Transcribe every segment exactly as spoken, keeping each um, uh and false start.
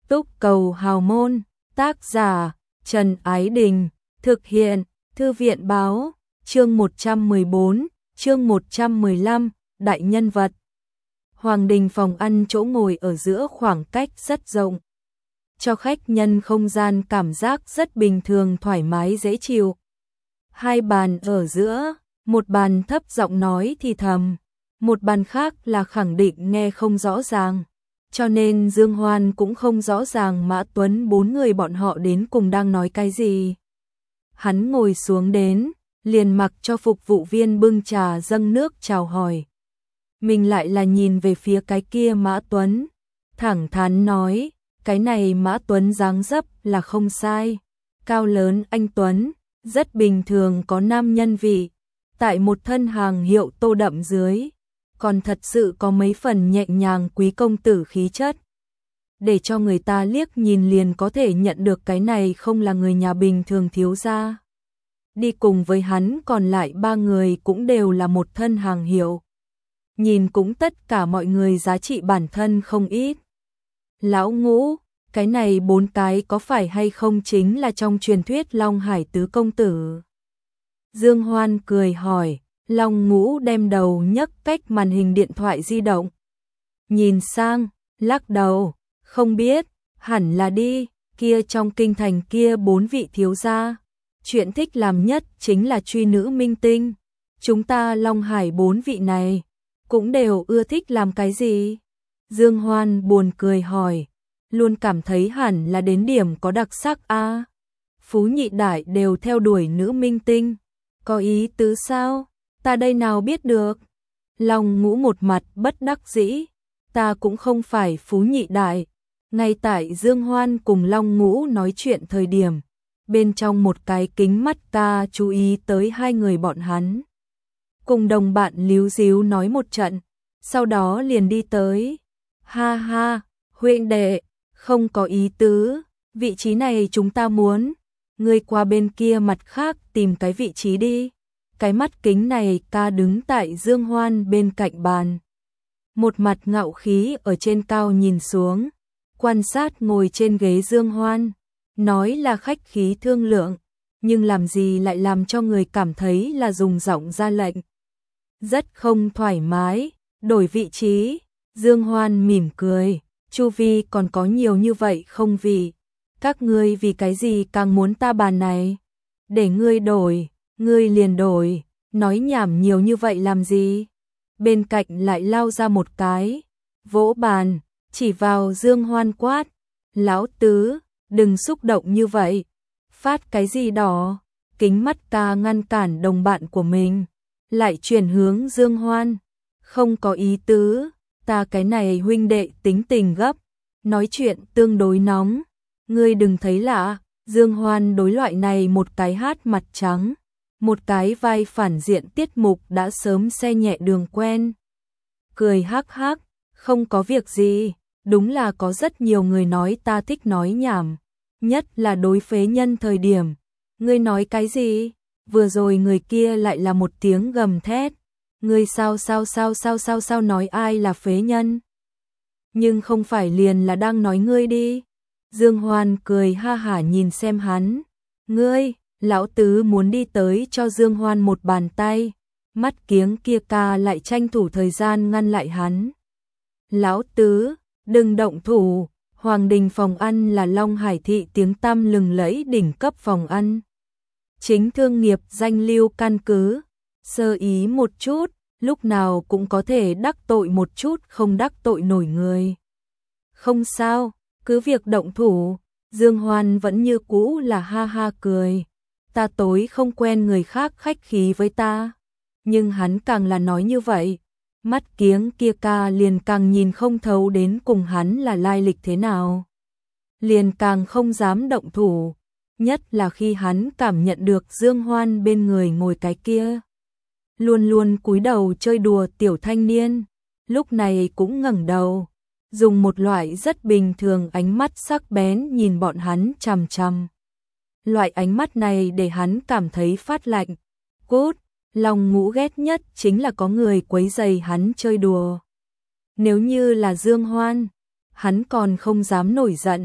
Túc Cầu Hào Môn, tác giả Trần Ái Đình, thực hiện Thư viện Báo, chương một trăm mười bốn, chương một trăm mười lăm, đại nhân vật. Hoàng đình phòng ăn chỗ ngồi ở giữa khoảng cách rất rộng, cho khách nhân không gian cảm giác rất bình thường, thoải mái dễ chịu. Hai bàn ở giữa, một bàn thấp giọng nói thì thầm, một bàn khác là khẳng định nghe không rõ ràng. Cho nên Dương Hoan cũng không rõ ràng Mã Tuấn bốn người bọn họ đến cùng đang nói cái gì. Hắn ngồi xuống đến, liền mặc cho phục vụ viên bưng trà dâng nước chào hỏi. Mình lại là nhìn về phía cái kia Mã Tuấn, thẳng thắn nói, cái này Mã Tuấn dáng dấp là không sai, cao lớn anh Tuấn, rất bình thường, có nam nhân vị, tại một thân hàng hiệu tô đậm dưới, còn thật sự có mấy phần nhẹ nhàng quý công tử khí chất, để cho người ta liếc nhìn liền có thể nhận được cái này không là người nhà bình thường thiếu gia. Đi cùng với hắn còn lại ba người cũng đều là một thân hàng hiệu, nhìn cũng tất cả mọi người giá trị bản thân không ít. Lão Ngũ, cái này bốn cái có phải hay không chính là trong truyền thuyết Long Hải tứ công tử? Dương Hoan cười hỏi. Long Ngũ đem đầu nhấc cách màn hình điện thoại di động, nhìn sang, lắc đầu, không biết, hẳn là đi, kia trong kinh thành kia bốn vị thiếu gia, chuyện thích làm nhất chính là truy nữ minh tinh, chúng ta Long Hải bốn vị này, cũng đều ưa thích làm cái gì? Dương Hoan buồn cười hỏi, luôn cảm thấy hẳn là đến điểm có đặc sắc a. À, Phú Nhị Đại đều theo đuổi nữ minh tinh, có ý tứ sao? Ta đây nào biết được. Long Ngũ một mặt bất đắc dĩ, ta cũng không phải Phú Nhị Đại. Ngay tại Dương Hoan cùng Long Ngũ nói chuyện thời điểm, bên trong một cái kính mắt ta chú ý tới hai người bọn hắn. Cùng đồng bạn líu díu nói một trận, sau đó liền đi tới. Ha ha, huynh đệ, không có ý tứ, vị trí này chúng ta muốn, ngươi qua bên kia mặt khác tìm cái vị trí đi. Cái mắt kính này ta đứng tại Dương Hoan bên cạnh bàn, một mặt ngạo khí ở trên cao nhìn xuống, quan sát ngồi trên ghế Dương Hoan, nói là khách khí thương lượng, nhưng làm gì lại làm cho người cảm thấy là dùng giọng ra lệnh. Rất không thoải mái, đổi vị trí, Dương Hoan mỉm cười, chu vi còn có nhiều như vậy không vì, các ngươi vì cái gì càng muốn ta bàn này, để ngươi đổi. Ngươi liền đổi, nói nhảm nhiều như vậy làm gì? Bên cạnh lại lao ra một cái, vỗ bàn, chỉ vào Dương Hoan quát, lão tứ, đừng xúc động như vậy, phát cái gì đỏ? Kính mắt ta ngăn cản đồng bạn của mình, lại chuyển hướng Dương Hoan, không có ý tứ, ta cái này huynh đệ tính tình gấp, nói chuyện tương đối nóng, ngươi đừng thấy lạ. Dương Hoan đối loại này một cái hát mặt trắng, một cái vai phản diện tiết mục đã sớm xe nhẹ đường quen. Cười hắc hắc, không có việc gì, đúng là có rất nhiều người nói ta thích nói nhảm, nhất là đối phế nhân thời điểm. Ngươi nói cái gì? Vừa rồi người kia lại là một tiếng gầm thét. Ngươi sao sao sao sao sao sao nói ai là phế nhân? Nhưng không phải liền là đang nói ngươi đi. Dương Hoan cười ha hả nhìn xem hắn. Ngươi, lão tứ muốn đi tới cho Dương Hoan một bàn tay, mắt kiếng kia ca lại tranh thủ thời gian ngăn lại hắn. Lão tứ, đừng động thủ, Hoàng đình phòng ăn là Long Hải thị tiếng tăm lừng lẫy đỉnh cấp phòng ăn. Chính thương nghiệp danh lưu căn cứ, sơ ý một chút, lúc nào cũng có thể đắc tội một chút không đắc tội nổi người. Không sao, cứ việc động thủ, Dương Hoan vẫn như cũ là ha ha cười. Ta tối không quen người khác khách khí với ta, nhưng hắn càng là nói như vậy, mắt kiếng kia ca liền càng nhìn không thấu đến cùng hắn là lai lịch thế nào, liền càng không dám động thủ, nhất là khi hắn cảm nhận được Dương Hoan bên người ngồi cái kia luôn luôn cúi đầu chơi đùa tiểu thanh niên, lúc này cũng ngẩng đầu, dùng một loại rất bình thường ánh mắt sắc bén nhìn bọn hắn chằm chằm. Loại ánh mắt này để hắn cảm thấy phát lạnh. Cút, Long Ngũ ghét nhất chính là có người quấy rầy hắn chơi đùa. Nếu như là Dương Hoan, hắn còn không dám nổi giận,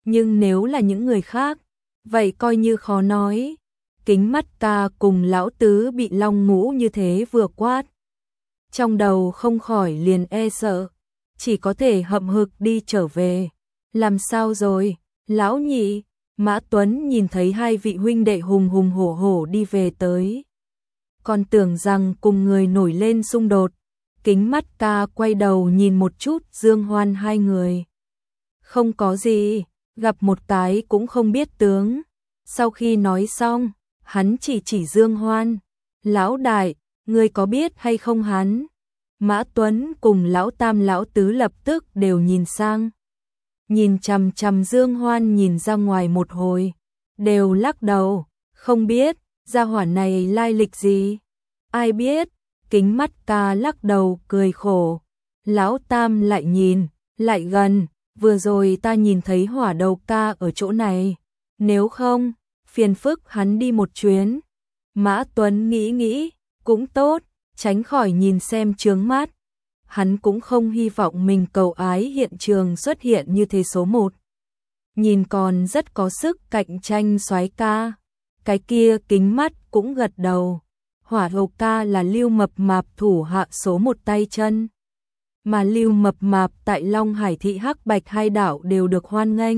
nhưng nếu là những người khác, vậy coi như khó nói. Kính Mắt ca cùng lão tứ bị Long Ngũ như thế vừa quát, trong đầu không khỏi liền e sợ, chỉ có thể hậm hực đi trở về. Làm sao rồi, lão nhị? Mã Tuấn nhìn thấy hai vị huynh đệ hùng hùng hổ hổ đi về tới, còn tưởng rằng cùng người nổi lên xung đột. Kính Mắt ca quay đầu nhìn một chút Dương Hoan hai người. Không có gì, gặp một cái cũng không biết tướng. Sau khi nói xong, hắn chỉ chỉ Dương Hoan. Lão đại, ngươi có biết hay không hắn? Mã Tuấn cùng lão tam lão tứ lập tức đều nhìn sang. Nhìn chằm chằm Dương Hoan nhìn ra ngoài một hồi, đều lắc đầu, không biết, gia hỏa này lai lịch gì? Ai biết? Kính Mắt ca lắc đầu cười khổ. Lão tam lại nhìn, lại gần, vừa rồi ta nhìn thấy Hỏa Đầu ca ở chỗ này, nếu không, phiền phức hắn đi một chuyến. Mã Tuấn nghĩ nghĩ, cũng tốt, tránh khỏi nhìn xem chướng mắt. Hắn cũng không hy vọng mình cầu ái hiện trường xuất hiện như thế số một. Nhìn còn rất có sức cạnh tranh soái ca. Cái kia Kính Mắt cũng gật đầu. Hỏa Đầu ca là Lưu Mập Mạp thủ hạ số một tay chân. Mà Lưu Mập Mạp tại Long Hải thị Hắc Bạch hai đảo đều được hoan nghênh.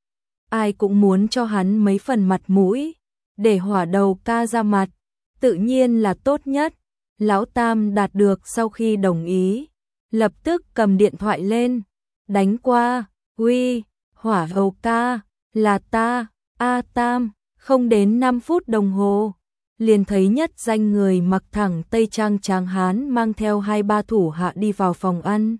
Ai cũng muốn cho hắn mấy phần mặt mũi, để Hỏa Đầu ca ra mặt, tự nhiên là tốt nhất. Lão tam đạt được sau khi đồng ý, lập tức cầm điện thoại lên, đánh qua, uy, Hỏa Đầu ca, là ta, A Tam. Không đến năm phút đồng hồ, liền thấy nhất danh người mặc thẳng tây trang tráng hán mang theo hai ba thủ hạ đi vào phòng ăn.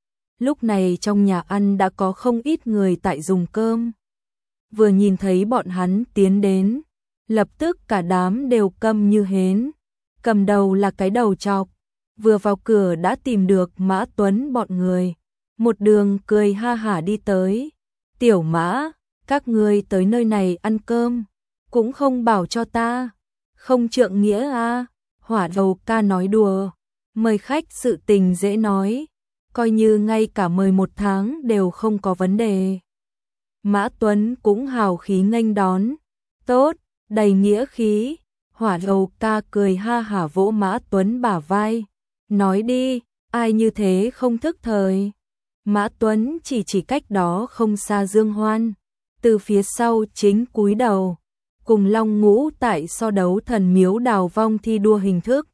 Lúc này trong nhà ăn đã có không ít người tại dùng cơm. Vừa nhìn thấy bọn hắn tiến đến, lập tức cả đám đều câm như hến. Cầm đầu là cái đầu trọc, vừa vào cửa đã tìm được Mã Tuấn bọn người, một đường cười ha hả đi tới. Tiểu Mã, các ngươi tới nơi này ăn cơm, cũng không bảo cho ta, không trượng nghĩa à? Hỏa Đầu ca nói đùa, mời khách sự tình dễ nói, coi như ngay cả mời một tháng đều không có vấn đề. Mã Tuấn cũng hào khí nghênh đón, tốt, đầy nghĩa khí. Hỏa Đầu ca cười ha hả vỗ Mã Tuấn bả vai, nói đi, ai như thế không thức thời. Mã Tuấn chỉ chỉ cách đó không xa Dương Hoan, từ phía sau chính cúi đầu, cùng Long Ngũ tại so đấu thần miếu đào vong thi đua hình thức.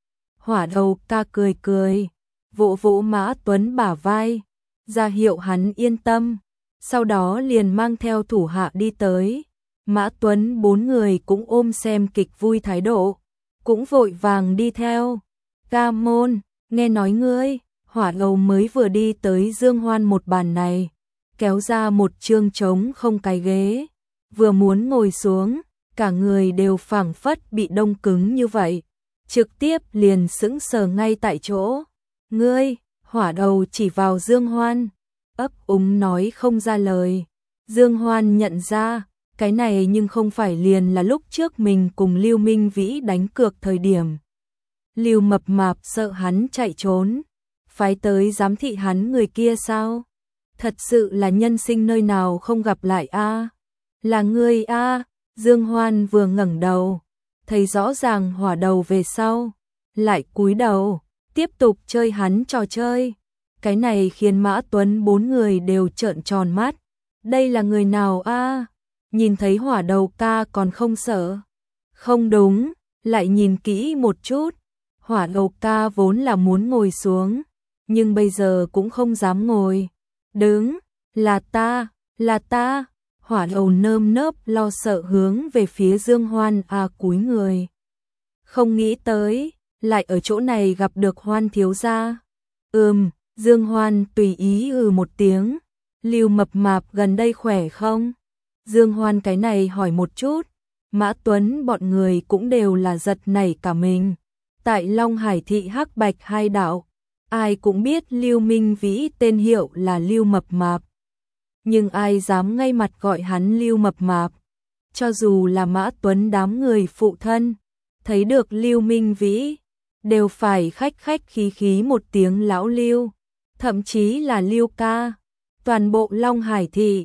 Hỏa Đầu ca cười cười, vỗ vỗ Mã Tuấn bả vai, ra hiệu hắn yên tâm, sau đó liền mang theo thủ hạ đi tới. Mã Tuấn bốn người cũng ôm xem kịch vui thái độ, cũng vội vàng đi theo. Ca môn, nghe nói ngươi, Hỏa Đầu mới vừa đi tới Dương Hoan một bàn này, kéo ra một chương trống không cái ghế, vừa muốn ngồi xuống, cả người đều phảng phất bị đông cứng như vậy, trực tiếp liền sững sờ ngay tại chỗ. Ngươi, Hỏa Đầu chỉ vào Dương Hoan, ấp úng nói không ra lời. Dương Hoan nhận ra, cái này nhưng không phải liền là lúc trước mình cùng Lưu Minh Vĩ đánh cược thời điểm. Lưu Mập Mạp sợ hắn chạy trốn, phái tới giám thị hắn người kia sao? Thật sự là nhân sinh nơi nào không gặp lại a? À? Là ngươi a? À? Dương Hoan vừa ngẩng đầu, thấy rõ ràng Hỏa Đầu về sau, lại cúi đầu, tiếp tục chơi hắn trò chơi. Cái này khiến Mã Tuấn bốn người đều trợn tròn mắt. Đây là người nào a? À? Nhìn thấy Hỏa Đầu ca còn không sợ. Không đúng, lại nhìn kỹ một chút. Hỏa Đầu ca vốn là muốn ngồi xuống, nhưng bây giờ cũng không dám ngồi. Đứng, là ta, là ta. Hỏa Đầu nơm nớp lo sợ hướng về phía Dương Hoan a à cúi người. Không nghĩ tới, lại ở chỗ này gặp được Hoan thiếu gia. Ừm, Dương Hoan tùy ý ừ một tiếng. Lưu Mập Mạp gần đây khỏe không? Dương Hoan cái này hỏi một chút. Mã Tuấn bọn người cũng đều là giật nảy cả mình. Tại Long Hải thị Hắc Bạch hai đảo, ai cũng biết Lưu Minh Vĩ tên hiệu là Lưu Mập Mạp. Nhưng ai dám ngay mặt gọi hắn Lưu Mập Mạp? Cho dù là Mã Tuấn đám người phụ thân, thấy được Lưu Minh Vĩ, đều phải khách khách khí khí một tiếng lão Lưu, thậm chí là Lưu ca. Toàn bộ Long Hải thị,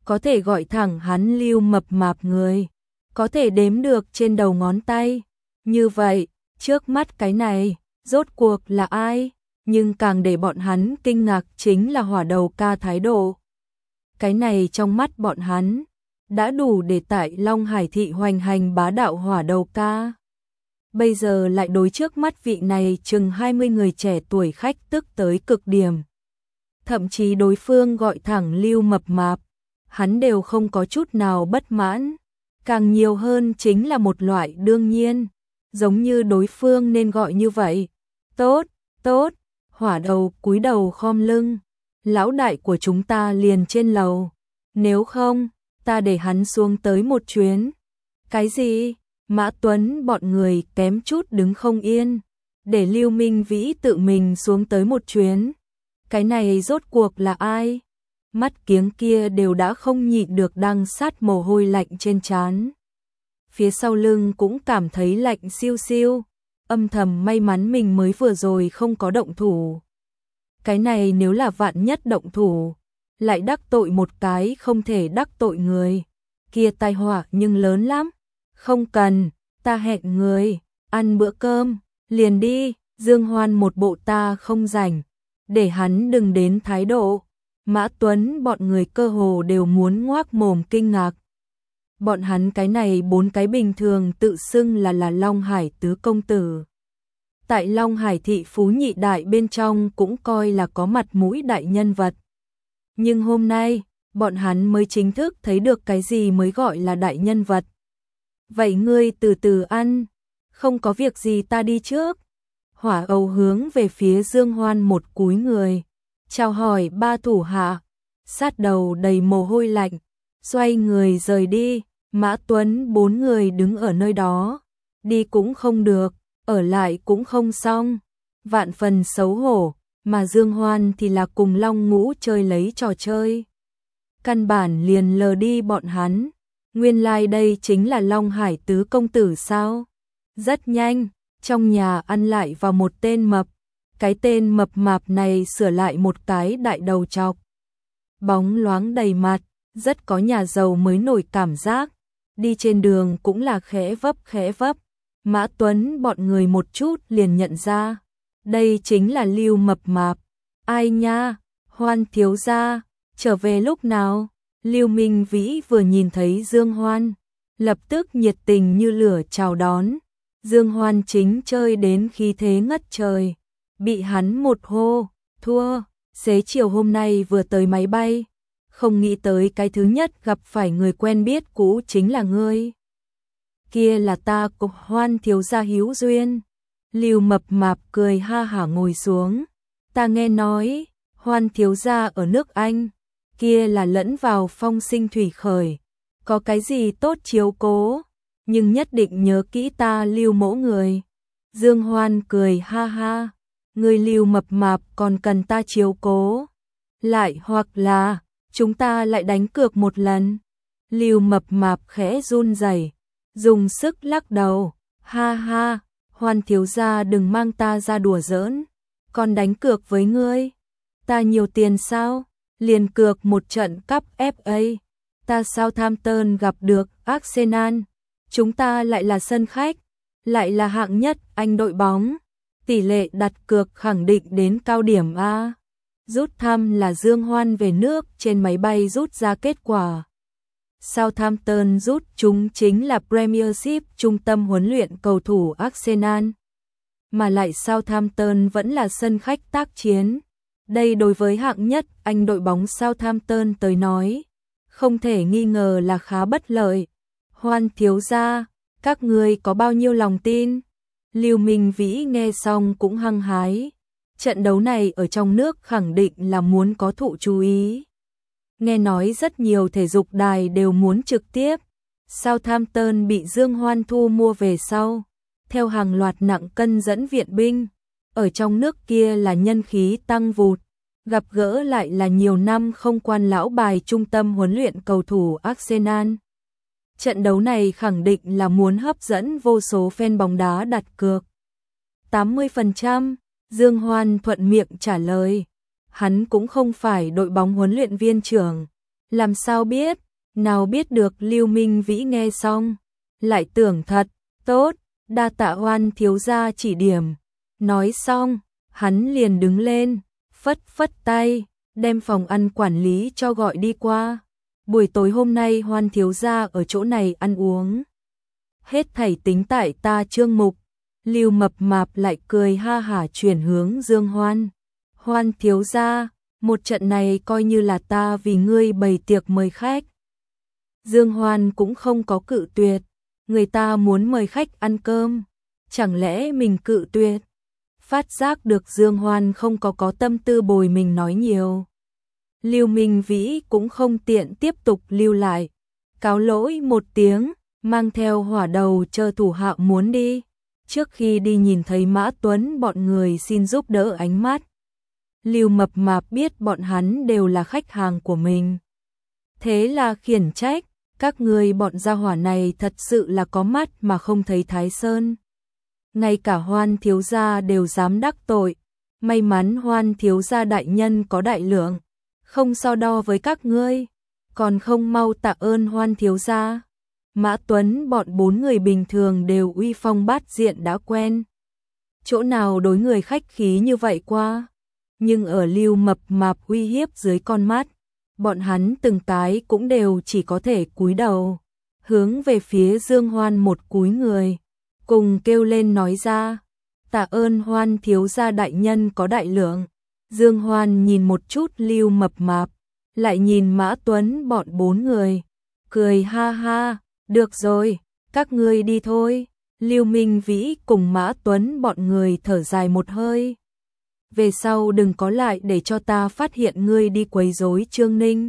có thể gọi thẳng hắn Lưu Mập Mạp người, có thể đếm được trên đầu ngón tay. Như vậy, trước mắt cái này, rốt cuộc là ai? Nhưng càng để bọn hắn kinh ngạc chính là Hỏa Đầu Ca thái độ. Cái này trong mắt bọn hắn, đã đủ để tại Long Hải thị hoành hành bá đạo Hỏa Đầu Ca. Bây giờ lại đối trước mắt vị này chừng hai mươi người trẻ tuổi khách tức tới cực điểm. Thậm chí đối phương gọi thẳng Lưu Mập Mạp, hắn đều không có chút nào bất mãn. Càng nhiều hơn chính là một loại đương nhiên, giống như đối phương nên gọi như vậy. Tốt, tốt, Hỏa Đầu cúi đầu khom lưng. Lão đại của chúng ta liền trên lầu. Nếu không, ta để hắn xuống tới một chuyến. Cái gì? Mã Tuấn bọn người kém chút đứng không yên. Để Lưu Minh Vĩ tự mình xuống tới một chuyến. Cái này rốt cuộc là ai? Mắt kiếng kia đều đã không nhịn được đang sát mồ hôi lạnh trên trán. Phía sau lưng cũng cảm thấy lạnh siêu siêu. Âm thầm may mắn mình mới vừa rồi không có động thủ. Cái này nếu là vạn nhất động thủ, lại đắc tội một cái không thể đắc tội người. Kia tai họa nhưng lớn lắm. Không cần, ta hẹn người, ăn bữa cơm, liền đi. Dương Hoan một bộ ta không rảnh, để hắn đừng đến thái độ. Mã Tuấn bọn người cơ hồ đều muốn ngoác mồm kinh ngạc. Bọn hắn cái này bốn cái bình thường tự xưng là là Long Hải tứ công tử. Tại Long Hải thị phú nhị đại bên trong cũng coi là có mặt mũi đại nhân vật. Nhưng hôm nay, bọn hắn mới chính thức thấy được cái gì mới gọi là đại nhân vật. Vậy ngươi từ từ ăn, không có việc gì ta đi trước. Hỏa Âu hướng về phía Dương Hoan một cúi người, chào hỏi ba thủ hạ, sát đầu đầy mồ hôi lạnh, xoay người rời đi. Mã Tuấn bốn người đứng ở nơi đó, đi cũng không được, ở lại cũng không xong, vạn phần xấu hổ, mà Dương Hoan thì là cùng Long Ngũ chơi lấy trò chơi. Căn bản liền lờ đi bọn hắn, nguyên lai like đây chính là Long Hải tứ công tử sao? Rất nhanh, trong nhà ăn lại vào một tên mập, cái tên mập mạp này sửa lại một cái đại đầu trọc. Bóng loáng đầy mặt, rất có nhà giàu mới nổi cảm giác, đi trên đường cũng là khẽ vấp khẽ vấp. Mã Tuấn bọn người một chút liền nhận ra, đây chính là Lưu Mập Mạp. Ai nha, Hoan thiếu gia, trở về lúc nào? Lưu Minh Vĩ vừa nhìn thấy Dương Hoan, lập tức nhiệt tình như lửa chào đón. Dương Hoan chính chơi đến khí thế ngất trời, bị hắn một hô, thua, xế chiều hôm nay vừa tới máy bay, không nghĩ tới cái thứ nhất gặp phải người quen biết cũ chính là ngươi. Kia là ta cùng Hoan thiếu gia hữu duyên. Lưu Mập Mạp cười ha hả ngồi xuống. Ta nghe nói, Hoan thiếu gia ở nước Anh, kia là lẫn vào phong sinh thủy khởi, có cái gì tốt chiếu cố, nhưng nhất định nhớ kỹ ta Lưu mẫu người. Dương Hoan cười ha ha, người Lưu Mập Mạp còn cần ta chiếu cố, lại hoặc là chúng ta lại đánh cược một lần. Lưu Mập Mạp khẽ run rẩy, dùng sức lắc đầu, ha ha, Hoan thiếu gia đừng mang ta ra đùa giỡn, còn đánh cược với ngươi, ta nhiều tiền sao? Liền cược một trận cúp ép a, ta Southampton gặp được Arsenal, chúng ta lại là sân khách, lại là hạng nhất Anh đội bóng, tỷ lệ đặt cược khẳng định đến cao điểm a. Rút thăm là Dương Hoan về nước trên máy bay rút ra kết quả. Southampton rút chúng chính là Premiership trung tâm huấn luyện cầu thủ Arsenal, mà lại Southampton vẫn là sân khách tác chiến. Đây đối với hạng nhất Anh đội bóng Southampton tới nói, không thể nghi ngờ là khá bất lợi. Hoan thiếu gia, các ngươi có bao nhiêu lòng tin? Lưu Minh Vĩ nghe xong cũng hăng hái. Trận đấu này ở trong nước khẳng định là muốn có thụ chú ý. Nghe nói rất nhiều thể dục đài đều muốn trực tiếp. Southampton bị Dương Hoan thu mua về sau, theo hàng loạt nặng cân dẫn viện binh. Ở trong nước kia là nhân khí tăng vụt, gặp gỡ lại là nhiều năm không quan lão bài trung tâm huấn luyện cầu thủ Arsenal. Trận đấu này khẳng định là muốn hấp dẫn vô số fan bóng đá đặt cược. tám mươi phần trăm, Dương Hoan thuận miệng trả lời. Hắn cũng không phải đội bóng huấn luyện viên trưởng, Làm sao biết, nào biết được. Lưu Minh Vĩ nghe xong, lại tưởng thật, tốt, đa tạ Hoan thiếu gia chỉ điểm. Nói xong, hắn liền đứng lên, phất phất tay, đem phòng ăn quản lý cho gọi đi qua. Buổi tối hôm nay Hoan thiếu gia ở chỗ này ăn uống. Hết thảy tính tại ta Trương Mục. Lưu Mập Mạp lại cười ha hả chuyển hướng Dương Hoan. Hoan thiếu gia, một trận này coi như là ta vì ngươi bày tiệc mời khách. Dương Hoan cũng không có cự tuyệt, người ta muốn mời khách ăn cơm, chẳng lẽ mình cự tuyệt? Phát giác được Dương Hoan không có có tâm tư bồi mình nói nhiều. Lưu Minh Vĩ cũng không tiện tiếp tục lưu lại, cáo lỗi một tiếng, mang theo hỏa đầu chờ thủ hạ muốn đi. Trước khi đi nhìn thấy Mã Tuấn bọn người xin giúp đỡ ánh mắt. Lưu Mập Mạp biết bọn hắn đều là khách hàng của mình. Thế là khiển trách, các người bọn gia hỏa này thật sự là có mắt mà không thấy Thái Sơn. Ngay cả Hoan thiếu gia đều dám đắc tội. May mắn Hoan thiếu gia đại nhân có đại lượng, không so đo với các ngươi, còn không mau tạ ơn Hoan thiếu gia. Mã Tuấn bọn bốn người bình thường đều uy phong bát diện đã quen. Chỗ nào đối người khách khí như vậy qua. Nhưng ở Lưu Mập Mạp uy hiếp dưới con mắt, bọn hắn từng cái cũng đều chỉ có thể cúi đầu, hướng về phía Dương Hoan một cúi người, cùng kêu lên nói ra, tạ ơn Hoan thiếu gia đại nhân có đại lượng. Dương Hoan nhìn một chút Lưu Mập Mạp, lại nhìn Mã Tuấn bọn bốn người, cười ha ha, được rồi, các ngươi đi thôi. Lưu Minh Vĩ cùng Mã Tuấn bọn người thở dài một hơi. Về sau đừng có lại để cho ta phát hiện ngươi đi quấy rối Trương Ninh.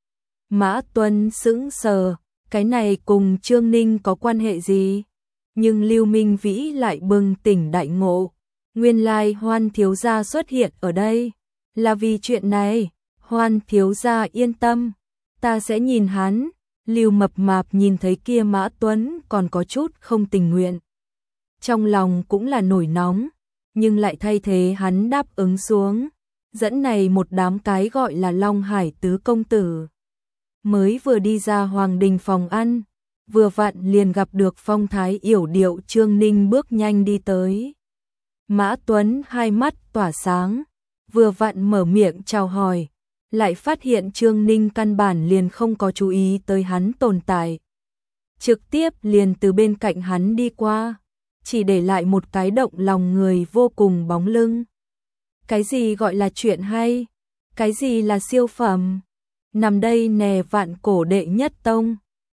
Mã Tuấn sững sờ, cái này cùng Trương Ninh có quan hệ gì? Nhưng Lưu Minh Vĩ lại bừng tỉnh đại ngộ. Nguyên lai Hoan thiếu gia xuất hiện ở đây là vì chuyện này. Hoan thiếu gia yên tâm, ta sẽ nhìn hắn. Lưu Mập Mạp nhìn thấy kia Mã Tuấn còn có chút không tình nguyện. Trong lòng cũng là nổi nóng, nhưng lại thay thế hắn đáp ứng xuống. Dẫn này một đám cái gọi là Long Hải tứ công tử. Mới vừa đi ra Hoàng Đình phòng ăn, vừa vặn liền gặp được phong thái yểu điệu Trương Ninh bước nhanh đi tới. Mã Tuấn hai mắt tỏa sáng, vừa vặn mở miệng chào hỏi, lại phát hiện Trương Ninh căn bản liền không có chú ý tới hắn tồn tại. Trực tiếp liền từ bên cạnh hắn đi qua, chỉ để lại một cái động lòng người vô cùng bóng lưng. Cái gì gọi là chuyện hay? Cái gì là siêu phẩm? Nằm đây nè vạn cổ đệ nhất tông,